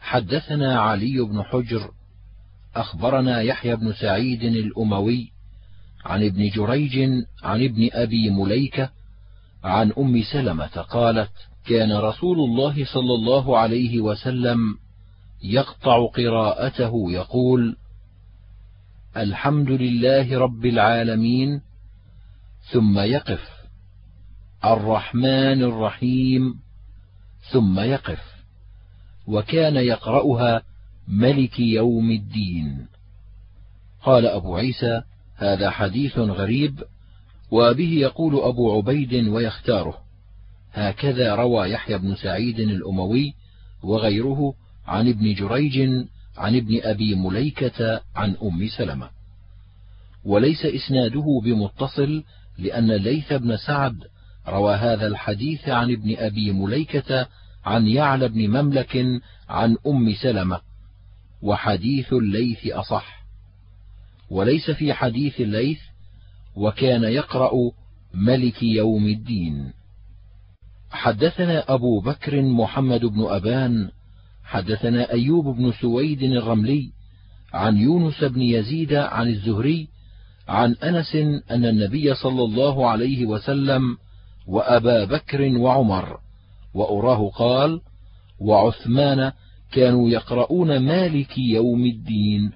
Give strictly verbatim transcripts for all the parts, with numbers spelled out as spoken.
حدثنا علي بن حجر أخبرنا يحيى بن سعيد الأموي عن ابن جريج عن ابن أبي مليكة عن أم سلمة قالت: كان رسول الله صلى الله عليه وسلم يقطع قراءته يقول: الحمد لله رب العالمين، ثم يقف، الرحمن الرحيم، ثم يقف، وكان يقرأها ملك يوم الدين. قال أبو عيسى: هذا حديث غريب، وبه يقول أبو عبيد ويختاره. هكذا روى يحيى بن سعيد الأموي وغيره عن ابن جريج عن ابن أبي مليكة عن أم سلمة، وليس إسناده بمتصل، لأن الليث بن سعد روى هذا الحديث عن ابن أبي مليكة عن يعلى بن مملك عن أم سلمة، وحديث الليث أصح. وليس في حديث الليث وكان يقرأ ملك يوم الدين. حدثنا أبو بكر محمد بن أبان حدثنا أيوب بن سويد الرملي عن يونس بن يزيد عن الزهري عن أنس أن النبي صلى الله عليه وسلم وأبا بكر وعمر وأراه قال: وعثمان كانوا يقرؤون مالك يوم الدين.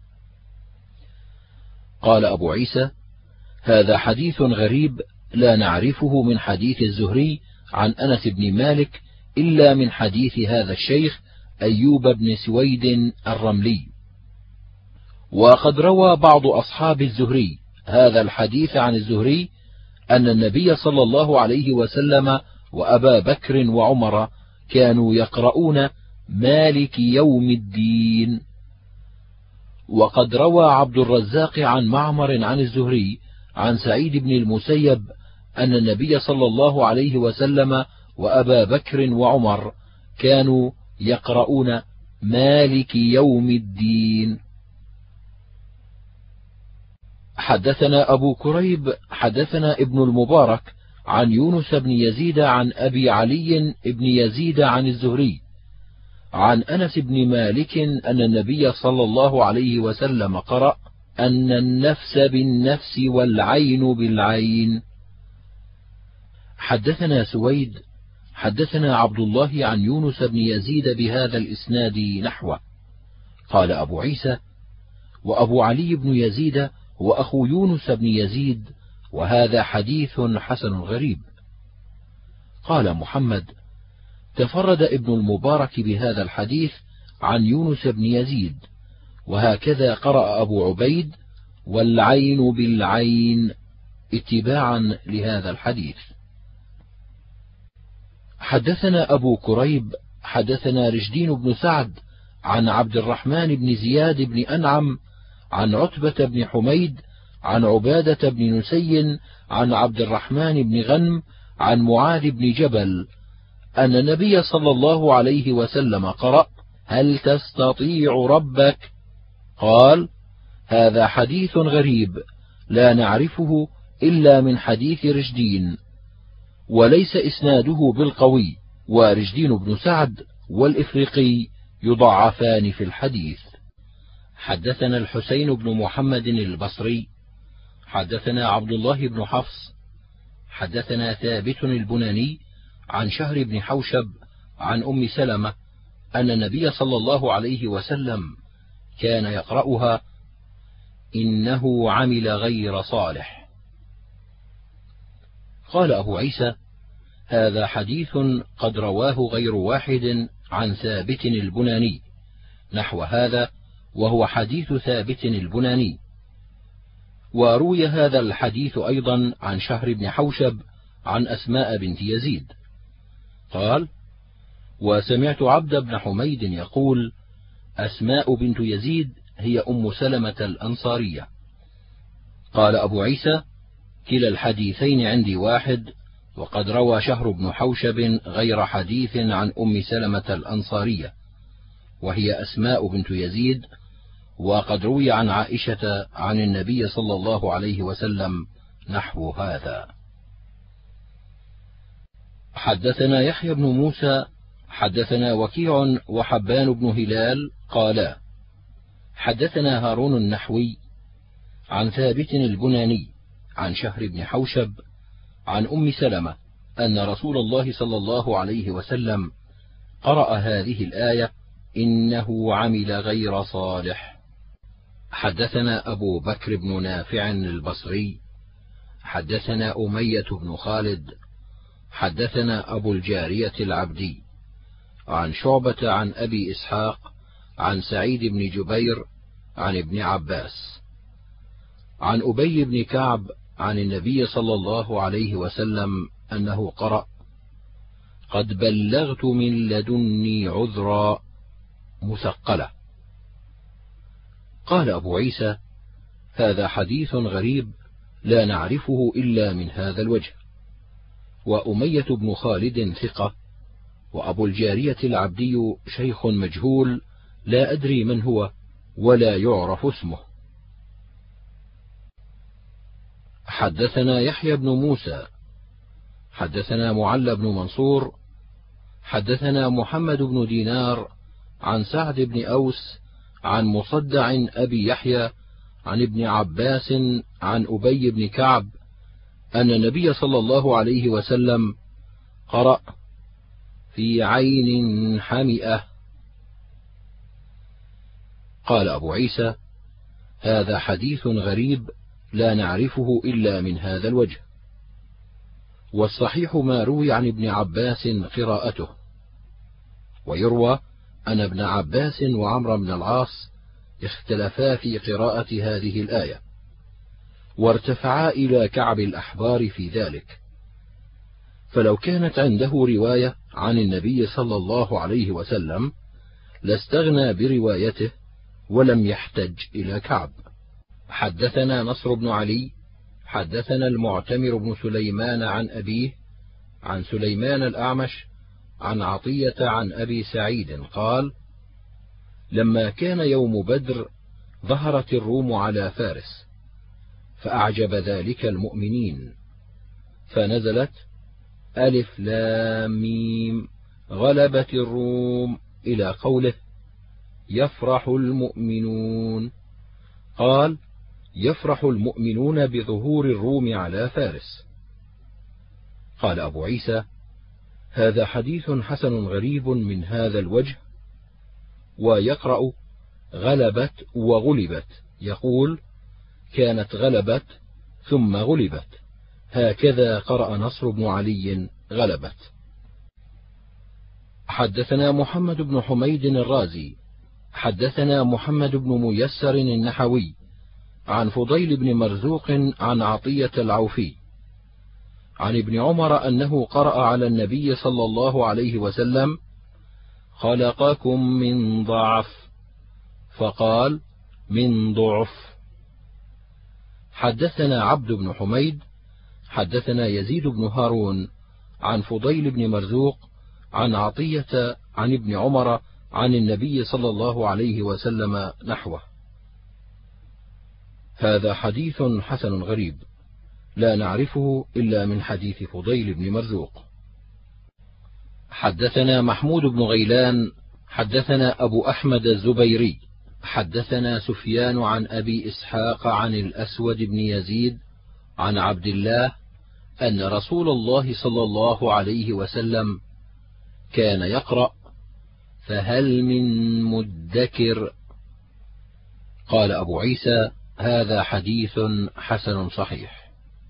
قال أبو عيسى: هذا حديث غريب لا نعرفه من حديث الزهري عن أنس بن مالك إلا من حديث هذا الشيخ أيوب بن سويد الرملي. وقد روى بعض أصحاب الزهري هذا الحديث عن الزهري أن النبي صلى الله عليه وسلم وأبا بكر وعمر كانوا يقرؤون مالك يوم الدين. وقد روى عبد الرزاق عن معمر عن الزهري عن سعيد بن المسيب أن النبي صلى الله عليه وسلم وأبا بكر وعمر كانوا يقرؤون مالك يوم الدين. حدثنا أبو كريب حدثنا ابن المبارك عن يونس بن يزيد عن أبي علي بن يزيد عن الزهري عن أنس بن مالك أن النبي صلى الله عليه وسلم قرأ: أن النفس بالنفس والعين بالعين. حدثنا سويد حدثنا عبد الله عن يونس بن يزيد بهذا الإسناد نحوه. قال أبو عيسى: وأبو علي بن يزيد هو أخو يونس بن يزيد، وهذا حديث حسن غريب. قال محمد: تفرد ابن المبارك بهذا الحديث عن يونس بن يزيد، وهكذا قرأ أبو عبيد: والعين بالعين، اتباعا لهذا الحديث. حدثنا أبو كريب حدثنا رشدين بن سعد عن عبد الرحمن بن زياد بن أنعم عن عتبة بن حميد عن عبادة بن نسي عن عبد الرحمن بن غنم عن معاذ بن جبل أن النبي صلى الله عليه وسلم قرأ: هل تستطيع ربك؟ قال: هذا حديث غريب لا نعرفه إلا من حديث رشدين، وليس إسناده بالقوي، ورشدين بن سعد والإفريقي يضعفان في الحديث. حدثنا الحسين بن محمد البصري حدثنا عبد الله بن حفص حدثنا ثابت البناني عن شهر بن حوشب عن أم سلمة أن النبي صلى الله عليه وسلم كان يقرأها: إنه عمل غير صالح. قال أبو عيسى: هذا حديث قد رواه غير واحد عن ثابت البناني نحو هذا، وهو حديث ثابت البناني. وروي هذا الحديث أيضا عن شهر بن حوشب عن أسماء بنت يزيد. قال: وسمعت عبد بن حميد يقول: أسماء بنت يزيد هي أم سلمة الأنصارية. قال أبو عيسى: كلا الحديثين عندي واحد، وقد روى شهر بن حوشب غير حديث عن أم سلمة الأنصارية، وهي أسماء بنت يزيد، وقد روي عن عائشة عن النبي صلى الله عليه وسلم نحو هذا. حدثنا يحيى بن موسى حدثنا وكيع وحبان بن هلال قالا حدثنا هارون النحوي عن ثابت البناني عن شهر بن حوشب عن أم سلمة أن رسول الله صلى الله عليه وسلم قرأ هذه الآية إنه عمل غير صالح. حدثنا أبو بكر بن نافع البصري حدثنا أمية بن خالد حدثنا أبو الجارية العبدي عن شعبة عن أبي إسحاق عن سعيد بن جبير عن ابن عباس عن أبي بن كعب عن النبي صلى الله عليه وسلم أنه قرأ قد بلغت من لدني عذرا مثقلة. قال أبو عيسى هذا حديث غريب لا نعرفه إلا من هذا الوجه. وأمية بن خالد ثقة، وأبو الجارية العبدي شيخ مجهول لا أدري من هو ولا يعرف اسمه. حدثنا يحيى بن موسى حدثنا معل بن منصور حدثنا محمد بن دينار عن سعد بن أوس عن مصدع أبي يحيى عن ابن عباس عن أبي بن كعب أن النبي صلى الله عليه وسلم قرأ في عين حمئة. قال أبو عيسى هذا حديث غريب لا نعرفه إلا من هذا الوجه. والصحيح ما روي عن ابن عباس قراءته. ويروى أن ابن عباس وعمر بن العاص اختلفا في قراءة هذه الآية وارتفعا إلى كعب الأحبار في ذلك، فلو كانت عنده رواية عن النبي صلى الله عليه وسلم لاستغنى بروايته ولم يحتج إلى كعب. حدثنا نصر بن علي حدثنا المعتمر بن سليمان عن أبيه عن سليمان الأعمش عن عطية عن أبي سعيد قال لما كان يوم بدر ظهرت الروم على فارس فأعجب ذلك المؤمنين فنزلت ألف لام ميم غلبت الروم إلى قوله يفرح المؤمنون. قال يفرح المؤمنون بظهور الروم على فارس. قال أبو عيسى هذا حديث حسن غريب من هذا الوجه. ويقرأ غلبت وغلبت يقول كانت غلبت ثم غلبت، هكذا قرأ نصر بن علي غلبت. حدثنا محمد بن حميد الرازي حدثنا محمد بن ميسر النحوي عن فضيل بن مرزوق عن عطية العوفي عن ابن عمر أنه قرأ على النبي صلى الله عليه وسلم خلقكم من ضعف فقال من ضعف. حدثنا عبد بن حميد حدثنا يزيد بن هارون عن فضيل بن مرزوق عن عطية عن ابن عمر عن النبي صلى الله عليه وسلم نحوه. هذا حديث حسن غريب لا نعرفه إلا من حديث فضيل بن مرزوق. حدثنا محمود بن غيلان حدثنا أبو أحمد الزبيري حدثنا سفيان عن أبي إسحاق عن الأسود بن يزيد عن عبد الله أن رسول الله صلى الله عليه وسلم كان يقرأ فهل من مدكر. قال أبو عيسى هذا حديث حسن صحيح.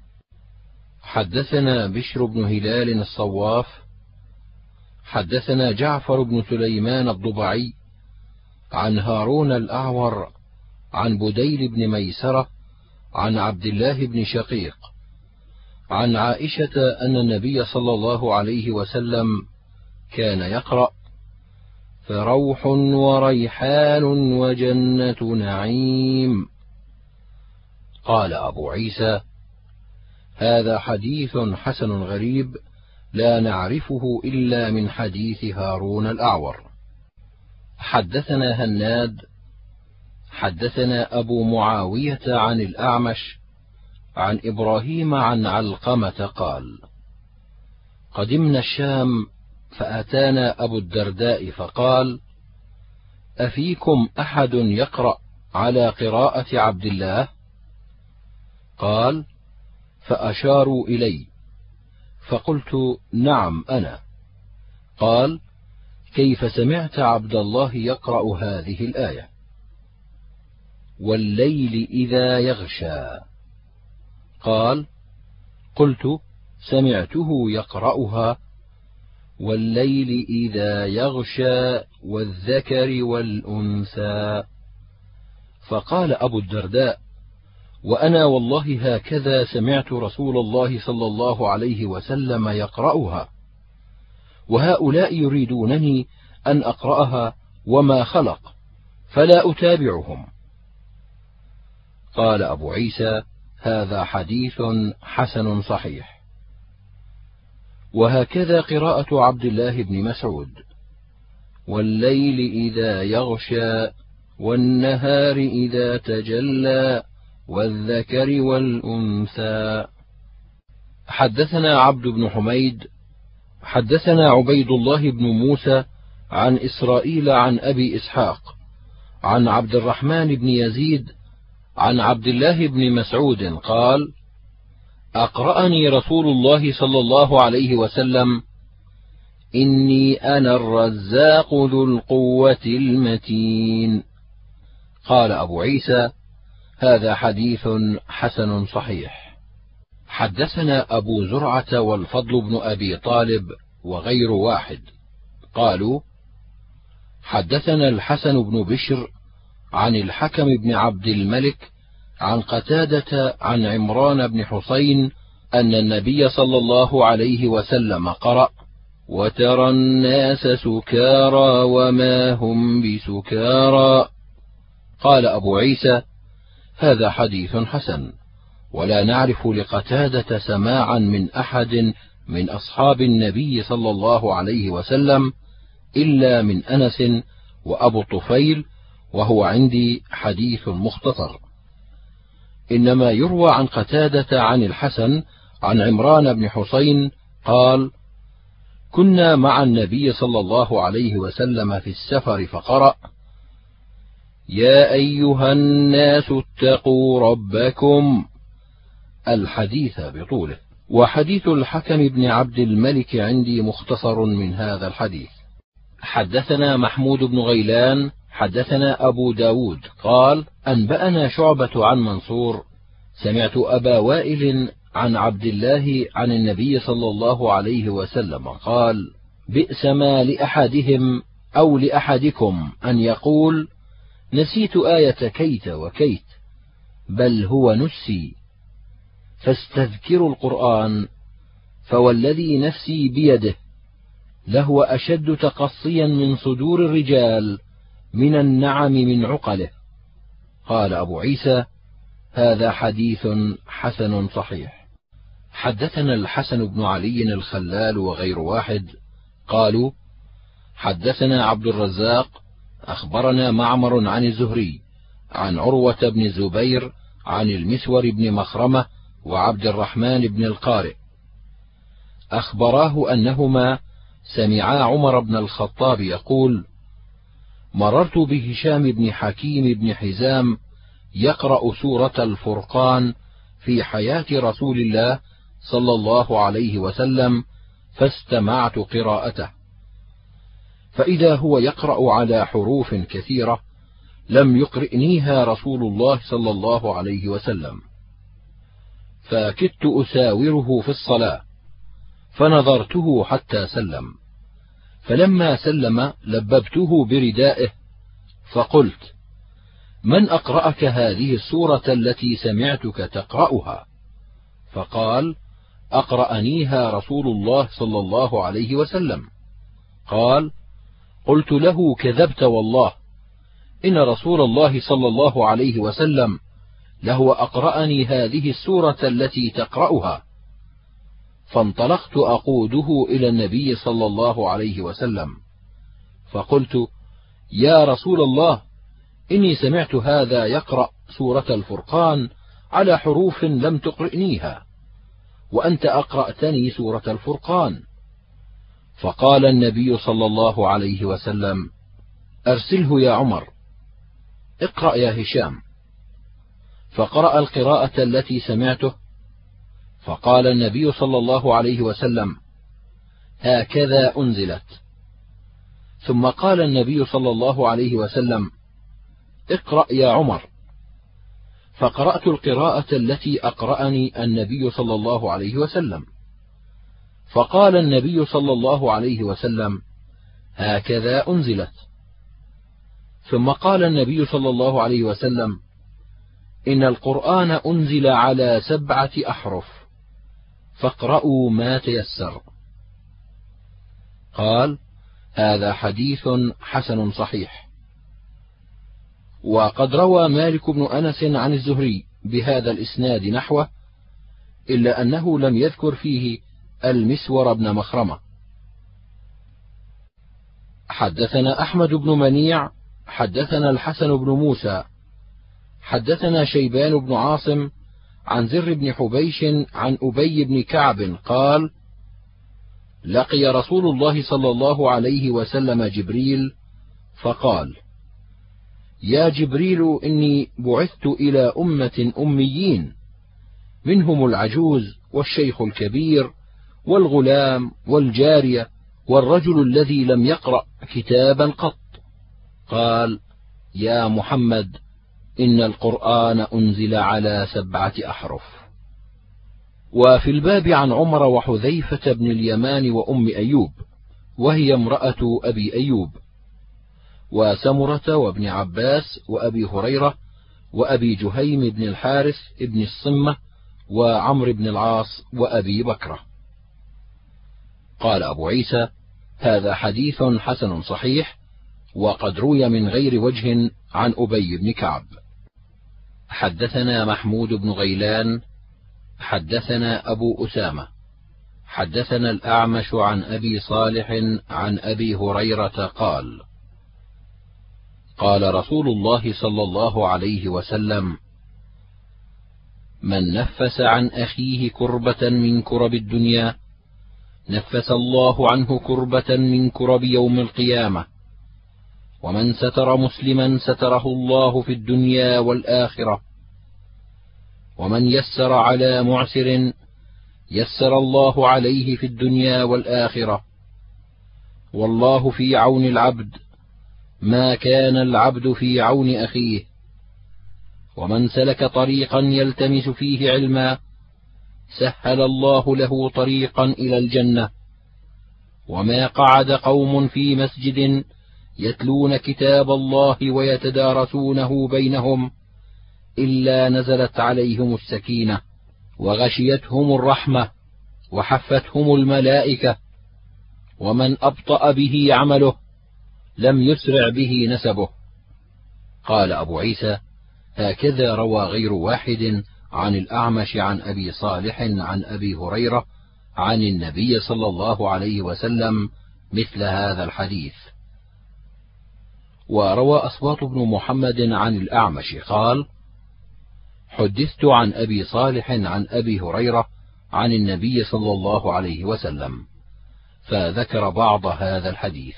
حدثنا بشر بن هلال الصواف حدثنا جعفر بن سليمان الضبعي عن هارون الأعور عن بديل بن ميسرة عن عبد الله بن شقيق عن عائشة أن النبي صلى الله عليه وسلم كان يقرأ فروح وريحان وجنة نعيم. قال أبو عيسى هذا حديث حسن غريب لا نعرفه إلا من حديث هارون الأعور. حدثنا هناد حدثنا أبو معاوية عن الأعمش عن إبراهيم عن علقمة قال قدمنا الشام فأتانا أبو الدرداء فقال: أفيكم أحد يقرأ على قراءة عبد الله؟ قال: فأشاروا إلي، فقلت: نعم أنا. قال: كيف سمعت عبد الله يقرأ هذه الآية؟ والليل إذا يغشى. قال: قلت: سمعته يقرأها والليل إذا يغشى والذكر والأنثى. فقال أبو الدرداء: وأنا والله هكذا سمعت رسول الله صلى الله عليه وسلم يقرأها، وهؤلاء يريدونني أن أقرأها وما خلق، فلا أتابعهم. قال أبو عيسى: هذا حديث حسن صحيح. وهكذا قراءة عبد الله بن مسعود: والليل إذا يغشى والنهار إذا تجلى والذكر والأنثى. حدثنا عبد بن حميد حدثنا عبيد الله بن موسى عن إسرائيل عن أبي إسحاق عن عبد الرحمن بن يزيد عن عبد الله بن مسعود قال: أقرأني رسول الله صلى الله عليه وسلم: إني أنا الرزاق ذو القوة المتين. قال أبو عيسى: هذا حديث حسن صحيح. حدثنا أبو زرعة والفضل بن أبي طالب وغير واحد قالوا: حدثنا الحسن بن بشر عن الحكم بن عبد الملك عن قتادة عن عمران بن حسين أن النبي صلى الله عليه وسلم قرأ: وترى الناس سكارى وما هم بسكارى. قال أبو عيسى: هذا حديث حسن، ولا نعرف لقتادة سماعا من أحد من أصحاب النبي صلى الله عليه وسلم إلا من أنس وأبو الطفيل، وهو عندي حديث مختصر. إنما يروى عن قتادة عن الحسن عن عمران بن حسين قال: كنا مع النبي صلى الله عليه وسلم في السفر فقرأ: يا أيها الناس اتقوا ربكم، الحديث بطوله. وحديث الحكم بن عبد الملك عندي مختصر من هذا الحديث. حدثنا محمود بن غيلان حدثنا أبو داود قال: أنبأنا شعبة عن منصور سمعت أبا وائل عن عبد الله عن النبي صلى الله عليه وسلم قال: بئس ما لأحدهم أو لأحدكم أن يقول: نسيت آية كيت وكيت، بل هو نسي، فاستذكروا القرآن، فوالذي نفسي بيده لهو أشد تقصيا من صدور الرجال من النعم من عقله. قال أبو عيسى: هذا حديث حسن صحيح. حدثنا الحسن بن علي الخلال وغير واحد قالوا: حدثنا عبد الرزاق أخبرنا معمر عن الزهري عن عروة بن الزبير عن المسور بن مخرمة وعبد الرحمن بن القارئ أخبراه أنهما سمعا عمر بن الخطاب يقول: مررت بهشام بن حكيم بن حزام يقرأ سورة الفرقان في حياة رسول الله صلى الله عليه وسلم، فاستمعت قراءته، فإذا هو يقرأ على حروف كثيرة لم يقرئنيها رسول الله صلى الله عليه وسلم، فكدت أساوره في الصلاة، فنظرته حتى سلم، فلما سلم لببته بردائه فقلت: من أقرأك هذه السورة التي سمعتك تقرأها؟ فقال: أقرأنيها رسول الله صلى الله عليه وسلم. قال: قلت له: كذبت والله، إن رسول الله صلى الله عليه وسلم لهو أقرأني هذه السورة التي تقرأها. فانطلقت أقوده إلى النبي صلى الله عليه وسلم، فقلت: يا رسول الله، إني سمعت هذا يقرأ سورة الفرقان على حروف لم تقرئنيها، وأنت أقرأتني سورة الفرقان. فقال النبي صلى الله عليه وسلم: أرسله يا عمر، اقرأ يا هشام. فقرأ القراءة التي سمعته، فقال النبي صلى الله عليه وسلم: هكذا أنزلت. ثم قال النبي صلى الله عليه وسلم: اقرأ يا عمر. فقرأت القراءة التي أقرأني النبي صلى الله عليه وسلم، فقال النبي صلى الله عليه وسلم: هكذا أنزلت. ثم قال النبي صلى الله عليه وسلم: إن القرآن أنزل على سبعة أحرف، فاقرأوا ما تيسر. قال: هذا حديث حسن صحيح. وقد روى مالك بن أنس عن الزهري بهذا الإسناد نحوه، إلا أنه لم يذكر فيه المسور بن مخرمة. حدثنا أحمد بن منيع حدثنا الحسن بن موسى حدثنا شيبان بن عاصم عن زر بن حبيش عن أبي بن كعب قال: لقي رسول الله صلى الله عليه وسلم جبريل فقال: يا جبريل، إني بعثت إلى أمة أميين، منهم العجوز والشيخ الكبير والغلام والجارية والرجل الذي لم يقرأ كتابا قط. قال: يا محمد، إن القرآن أنزل على سبعة أحرف. وفي الباب عن عمر وحذيفة بن اليمان وأم أيوب، وهي امرأة أبي أيوب، وسمرة وابن عباس وأبي هريرة وأبي جهيم بن الحارث بن الصمة وعمر بن العاص وأبي بكرة. قال أبو عيسى: هذا حديث حسن صحيح، وقد روي من غير وجه عن أبي بن كعب. حدثنا محمود بن غيلان حدثنا أبو أسامة حدثنا الأعمش عن أبي صالح عن أبي هريرة قال: قال رسول الله صلى الله عليه وسلم: من نفس عن أخيه كربة من كرب الدنيا نفس الله عنه كربة من كرب يوم القيامة، ومن ستر مسلما ستره الله في الدنيا والآخرة، ومن يسر على معسر يسر الله عليه في الدنيا والآخرة، والله في عون العبد ما كان العبد في عون أخيه، ومن سلك طريقا يلتمس فيه علما سهل الله له طريقا إلى الجنة، وما قعد قوم في مسجد يتلون كتاب الله ويتدارسونه بينهم إلا نزلت عليهم السكينة وغشيتهم الرحمة وحفتهم الملائكة، ومن أبطأ به عمله لم يسرع به نسبه. قال أبو عيسى: هكذا روى غير واحد عن الأعمش عن أبي صالح عن أبي هريرة عن النبي صلى الله عليه وسلم مثل هذا الحديث. وروى أصوات بن محمد عن الأعمش قال: حدثت عن أبي صالح عن أبي هريرة عن النبي صلى الله عليه وسلم، فذكر بعض هذا الحديث.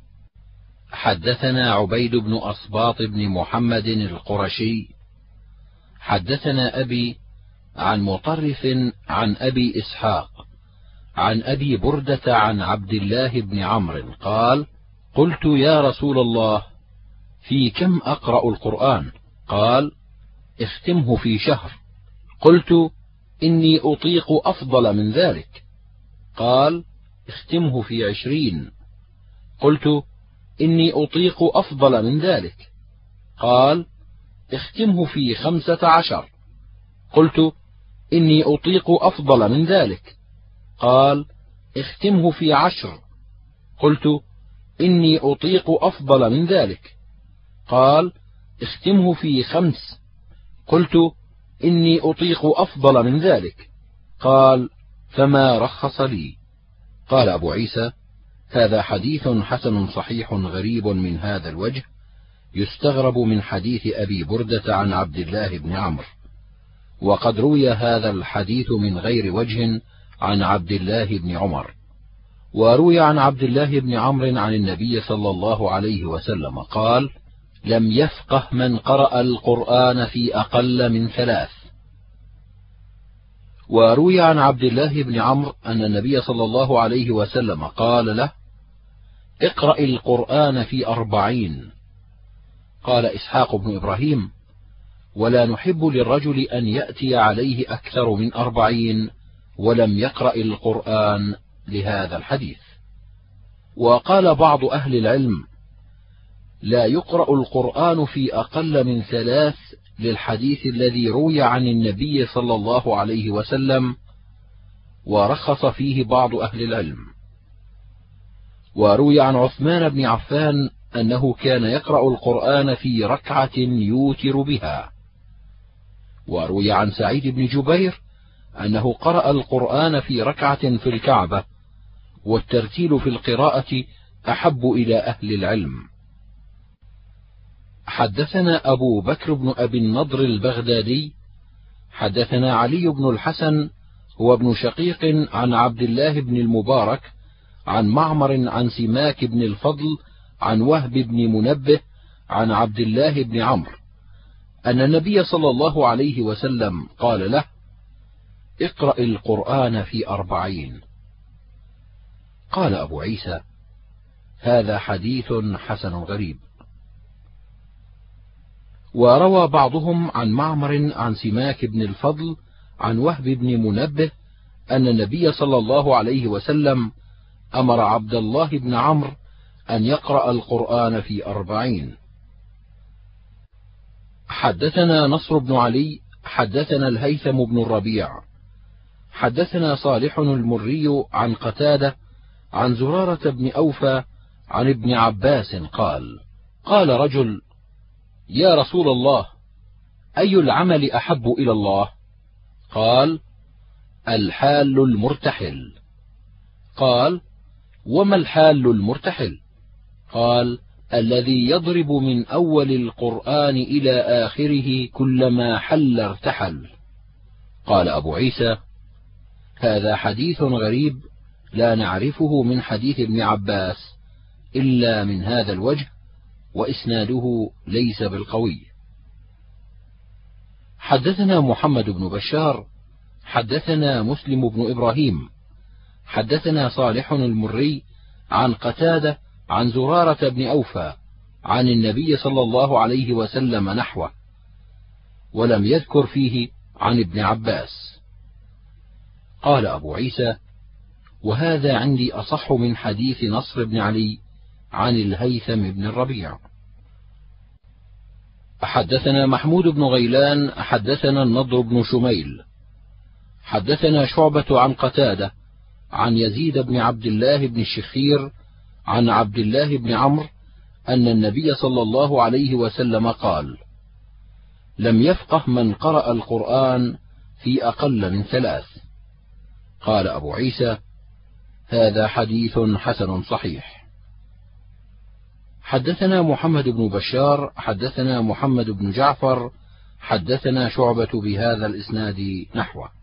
حدثنا عبيد بن أصباط بن محمد القرشي حدثنا أبي عن مطرف عن أبي إسحاق عن أبي بردة عن عبد الله بن عمرو قال: قلت يا رسول الله، في كم أقرأ القرآن؟ قال: اختمه في شهر. قلت: إني أطيق أفضل من ذلك. قال: اختمه في عشرين. قلت: إني أطيق أفضل من ذلك. قال: اختمه في خمسة عشر. قلت: إني أطيق أفضل من ذلك. قال: اختمه في عشر. قلت: إني أطيق أفضل من ذلك. قال: اختمه في خمس. قلت: إني أطيق أفضل من ذلك. قال: فما رخص لي. قال أبو عيسى: هذا حديث حسن صحيح غريب من هذا الوجه، يستغرب من حديث أبي بردة عن عبد الله بن عمرو، وقد روي هذا الحديث من غير وجه عن عبد الله بن عمر، وروي عن عبد الله بن عمرو عن النبي صلى الله عليه وسلم قال: لم يفقه من قرأ القرآن في أقل من ثلاث. وروي عن عبد الله بن عمرو أن النبي صلى الله عليه وسلم قال له: اقرأ القرآن في أربعين. قال إسحاق بن إبراهيم: ولا نحب للرجل أن يأتي عليه أكثر من أربعين ولم يقرأ القرآن لهذا الحديث. وقال بعض أهل العلم: لا يقرأ القرآن في أقل من ثلاث للحديث الذي روي عن النبي صلى الله عليه وسلم، ورخص فيه بعض أهل العلم. وروي عن عثمان بن عفان أنه كان يقرأ القرآن في ركعة يوتر بها. وروي عن سعيد بن جبير أنه قرأ القرآن في ركعة في الكعبة، والترتيل في القراءة أحب إلى أهل العلم. حدثنا أبو بكر بن أبي النضر البغدادي حدثنا علي بن الحسن هو ابن شقيق عن عبد الله بن المبارك عن معمر عن سماك بن الفضل عن وهب بن منبه عن عبد الله بن عمرو أن النبي صلى الله عليه وسلم قال له: اقرأ القرآن في أربعين. قال أبو عيسى: هذا حديث حسن غريب. وروى بعضهم عن معمر عن سماك بن الفضل عن وهب بن منبه أن النبي صلى الله عليه وسلم أمر عبد الله بن عمرو أن يقرأ القرآن في أربعين. حدثنا نصر بن علي حدثنا الهيثم بن الربيع حدثنا صالح المري عن قتادة عن زرارة بن أوفى عن ابن عباس قال: قال رجل: يا رسول الله، أي العمل أحب إلى الله؟ قال: الحال المرتحل. قال: وما الحال المرتحل؟ قال: الذي يضرب من أول القرآن إلى آخره كلما حل ارتحل. قال أبو عيسى: هذا حديث غريب لا نعرفه من حديث ابن عباس إلا من هذا الوجه، وإسناده ليس بالقوي. حدثنا محمد بن بشار حدثنا مسلم بن إبراهيم حدثنا صالح المري عن قتادة عن زرارة بن أوفى عن النبي صلى الله عليه وسلم نحوه، ولم يذكر فيه عن ابن عباس. قال أبو عيسى: وهذا عندي أصح من حديث نصر بن علي عن الهيثم بن الربيع. حدثنا محمود بن غيلان حدثنا النضر بن شميل حدثنا شعبة عن قتادة عن يزيد بن عبد الله بن الشخير عن عبد الله بن عمرو أن النبي صلى الله عليه وسلم قال: لم يفقه من قرأ القرآن في أقل من ثلاث. قال أبو عيسى: هذا حديث حسن صحيح. حدثنا محمد بن بشار حدثنا محمد بن جعفر حدثنا شعبة بهذا الإسناد نحوه.